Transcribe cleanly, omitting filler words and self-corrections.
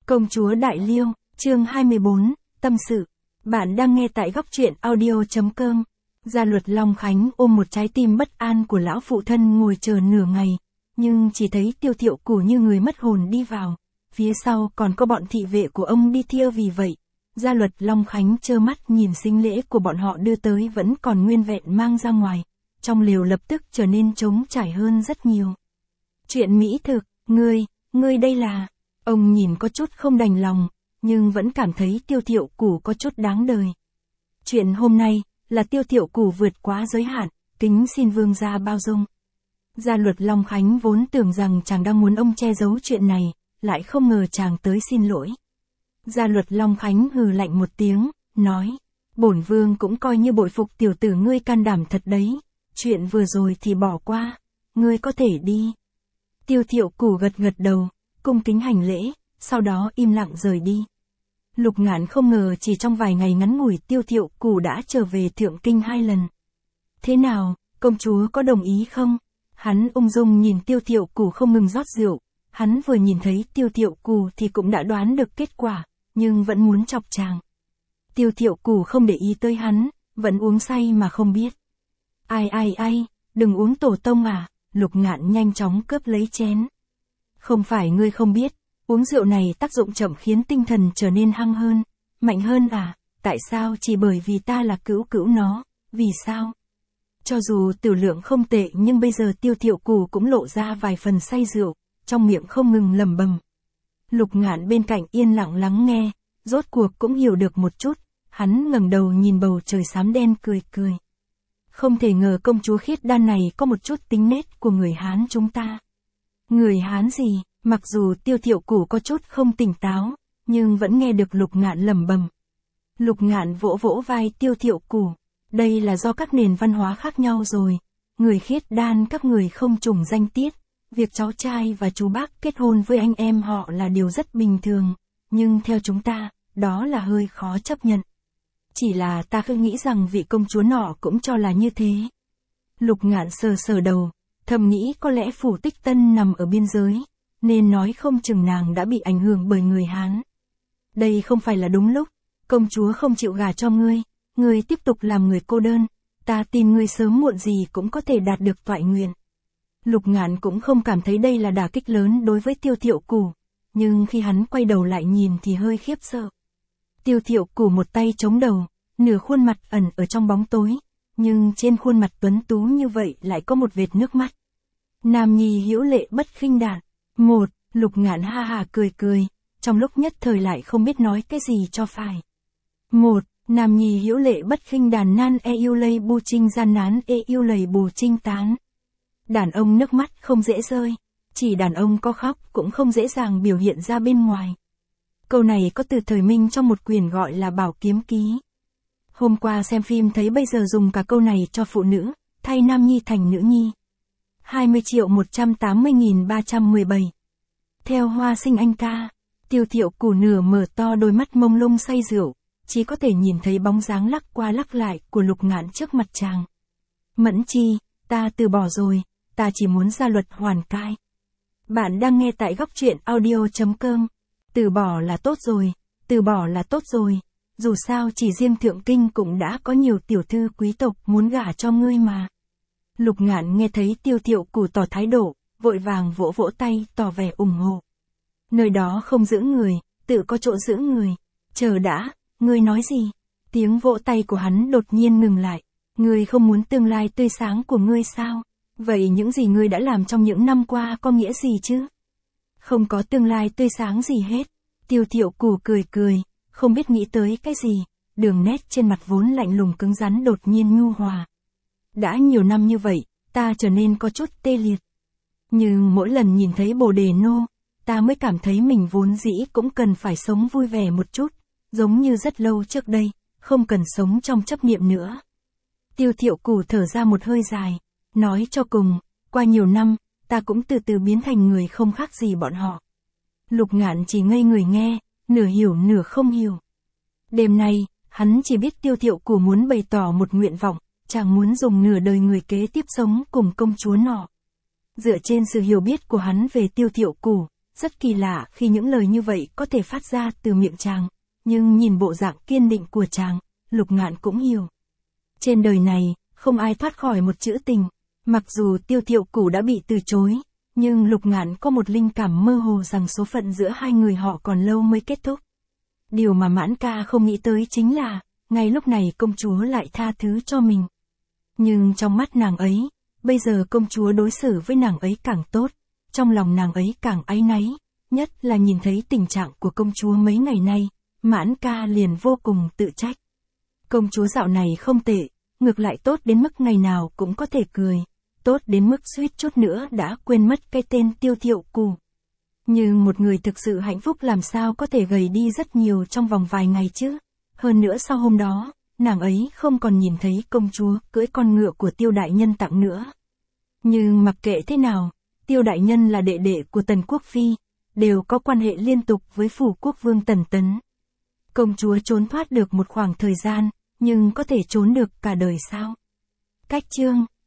Công chúa Đại Liêu, chương 24, tâm sự. Bạn đang nghe tại góc truyện audio.com. Gia Luật Long Khánh ôm một trái tim bất an của lão phụ thân ngồi chờ nửa ngày, nhưng chỉ thấy Tiêu Thiệu Củ như người mất hồn đi vào. Phía sau còn có bọn thị vệ của ông đi theo, vì vậy Gia Luật Long Khánh trơ mắt nhìn sính lễ của bọn họ đưa tới vẫn còn nguyên vẹn mang ra ngoài. Trong lều lập tức trở nên trống trải hơn rất nhiều. Chuyện mỹ thực, ngươi đây là... Ông nhìn có chút không đành lòng, nhưng vẫn cảm thấy Tiêu Thiệu Củ có chút đáng đời. Chuyện hôm nay là Tiêu Thiệu Củ vượt quá giới hạn, kính xin vương gia bao dung. Gia Luật Long Khánh vốn tưởng rằng chàng đang muốn ông che giấu chuyện này, lại không ngờ chàng tới xin lỗi. Gia Luật Long Khánh hừ lạnh một tiếng, nói, bổn vương cũng coi như bội phục tiểu tử ngươi can đảm thật đấy, chuyện vừa rồi thì bỏ qua, ngươi có thể đi. Tiêu Thiệu Củ gật đầu, cung kính hành lễ, sau đó im lặng rời đi. Lục Ngạn không ngờ chỉ trong vài ngày ngắn ngủi Tiêu Thiệu Củ đã trở về Thượng Kinh 2 lần. Thế nào, công chúa có đồng ý không? Hắn ung dung nhìn Tiêu Thiệu Củ không ngừng rót rượu, hắn vừa nhìn thấy Tiêu Thiệu Củ thì cũng đã đoán được kết quả, nhưng vẫn muốn chọc chàng. Tiêu Thiệu Củ không để ý tới hắn, vẫn uống say mà không biết. Ai, đừng uống tổ tông à, Lục Ngạn nhanh chóng cướp lấy chén. Không phải ngươi không biết, uống rượu này tác dụng chậm khiến tinh thần trở nên hăng hơn, mạnh hơn à, tại sao? Chỉ bởi vì ta là cữu nó, vì sao? Cho dù tiểu lượng không tệ nhưng bây giờ Tiêu Thiệu Củ cũng lộ ra vài phần say rượu, trong miệng không ngừng lẩm bẩm. Lục Ngạn bên cạnh yên lặng lắng nghe, rốt cuộc cũng hiểu được một chút, hắn ngẩng đầu nhìn bầu trời xám đen cười. Không thể ngờ công chúa Khiết Đan này có một chút tính nết của người Hán chúng ta. Người Hán gì? Mặc dù Tiêu Thiệu Củ có chút không tỉnh táo, nhưng vẫn nghe được Lục Ngạn lẩm bẩm. Lục Ngạn vỗ vai Tiêu Thiệu Củ. Đây là do các nền văn hóa khác nhau rồi. Người Khiết Đan các người không trùng danh tiết. Việc cháu trai và chú bác kết hôn với anh em họ là điều rất bình thường. Nhưng theo chúng ta, đó là hơi khó chấp nhận. Chỉ là ta cứ nghĩ rằng vị công chúa nọ cũng cho là như thế. Lục Ngạn sờ đầu, thầm nghĩ có lẽ Phủ Tích Tân nằm ở biên giới, nên nói không chừng nàng đã bị ảnh hưởng bởi người Hán. Đây không phải là đúng lúc, công chúa không chịu gả cho ngươi tiếp tục làm người cô đơn, ta tin ngươi sớm muộn gì cũng có thể đạt được toại nguyện. Lục Ngạn cũng không cảm thấy đây là đả kích lớn đối với Tiêu Thiệu Củ, nhưng khi hắn quay đầu lại nhìn thì hơi khiếp sợ. Tiêu Thiệu Củ một tay chống đầu, nửa khuôn mặt ẩn ở trong bóng tối, nhưng trên khuôn mặt tuấn tú như vậy lại có một vệt nước mắt. Nam nhi hữu lệ bất khinh đản. Lục Ngạn ha ha cười, trong lúc nhất thời lại không biết nói cái gì cho phải. Nam nhi hữu lệ bất khinh đàn nan yêu lây bu trinh gian nán yêu lầy bù trinh tán. Đàn ông nước mắt không dễ rơi, chỉ đàn ông có khóc cũng không dễ dàng biểu hiện ra bên ngoài. Câu này có từ thời Minh trong một quyển gọi là Bảo Kiếm Ký. Hôm qua xem phim thấy bây giờ dùng cả câu này cho phụ nữ, thay nam nhi thành nữ nhi. 20.180.317. Theo Hoa Sinh Anh ca, Tiêu Thiệu Củ nửa mở to đôi mắt mông lung say rượu, chỉ có thể nhìn thấy bóng dáng lắc qua lắc lại của Lục Ngạn trước mặt chàng. Mẫn Chi, ta từ bỏ rồi, ta chỉ muốn gia luật hoàn cai. Bạn đang nghe tại góc truyện audio.com. Từ bỏ là tốt rồi, dù sao chỉ riêng Thượng Kinh cũng đã có nhiều tiểu thư quý tộc muốn gả cho ngươi mà. Lục Ngạn nghe thấy Tiêu Thiệu Củ tỏ thái độ, vội vàng vỗ tay tỏ vẻ ủng hộ. Nơi đó không giữ người, tự có chỗ giữ người. Chờ đã, ngươi nói gì? Tiếng vỗ tay của hắn đột nhiên ngừng lại. Ngươi không muốn tương lai tươi sáng của ngươi sao? Vậy những gì ngươi đã làm trong những năm qua có nghĩa gì chứ? Không có tương lai tươi sáng gì hết. Tiêu Thiệu Củ cười, không biết nghĩ tới cái gì, đường nét trên mặt vốn lạnh lùng cứng rắn đột nhiên nhu hòa. Đã nhiều năm như vậy, ta trở nên có chút tê liệt. Nhưng mỗi lần nhìn thấy Bồ Đề Nô, ta mới cảm thấy mình vốn dĩ cũng cần phải sống vui vẻ một chút, giống như rất lâu trước đây, không cần sống trong chấp niệm nữa. Tiêu Thiệu Củ thở ra một hơi dài, nói cho cùng, qua nhiều năm, ta cũng từ từ biến thành người không khác gì bọn họ. Lục Ngạn chỉ ngây người nghe, nửa hiểu nửa không hiểu. Đêm nay, hắn chỉ biết Tiêu Thiệu Củ muốn bày tỏ một nguyện vọng, chàng muốn dùng nửa đời người kế tiếp sống cùng công chúa nọ. Dựa trên sự hiểu biết của hắn về Tiêu Thiệu Củ, Rất kỳ lạ khi những lời như vậy có thể phát ra từ miệng chàng, nhưng nhìn bộ dạng kiên định của chàng, Lục Ngạn cũng hiểu. Trên đời này, không ai thoát khỏi một chữ tình, mặc dù Tiêu Thiệu Cửu đã bị từ chối, nhưng Lục Ngạn có một linh cảm mơ hồ rằng số phận giữa hai người họ còn lâu mới kết thúc. Điều mà Mãn Ca không nghĩ tới chính là, ngay lúc này công chúa lại tha thứ cho mình. Nhưng trong mắt nàng ấy, bây giờ công chúa đối xử với nàng ấy càng tốt, trong lòng nàng ấy càng áy náy, nhất là nhìn thấy tình trạng của công chúa mấy ngày nay, Mãn Ca liền vô cùng tự trách. Công chúa dạo này không tệ, ngược lại tốt đến mức ngày nào cũng có thể cười, tốt đến mức suýt chút nữa đã quên mất cái tên Tiêu Thiệu Cửu. Nhưng một người thực sự hạnh phúc làm sao có thể gầy đi rất nhiều trong vòng vài ngày chứ? Hơn nữa sau hôm đó, nàng ấy không còn nhìn thấy công chúa cưỡi con ngựa của Tiêu đại nhân tặng nữa. Nhưng mặc kệ thế nào, Tiêu đại nhân là đệ đệ của Tần Quốc Phi, đều có quan hệ liên tục với phủ quốc vương Tần Tấn. Công chúa trốn thoát được một khoảng thời gian, nhưng có thể trốn được cả đời sao? Cách chương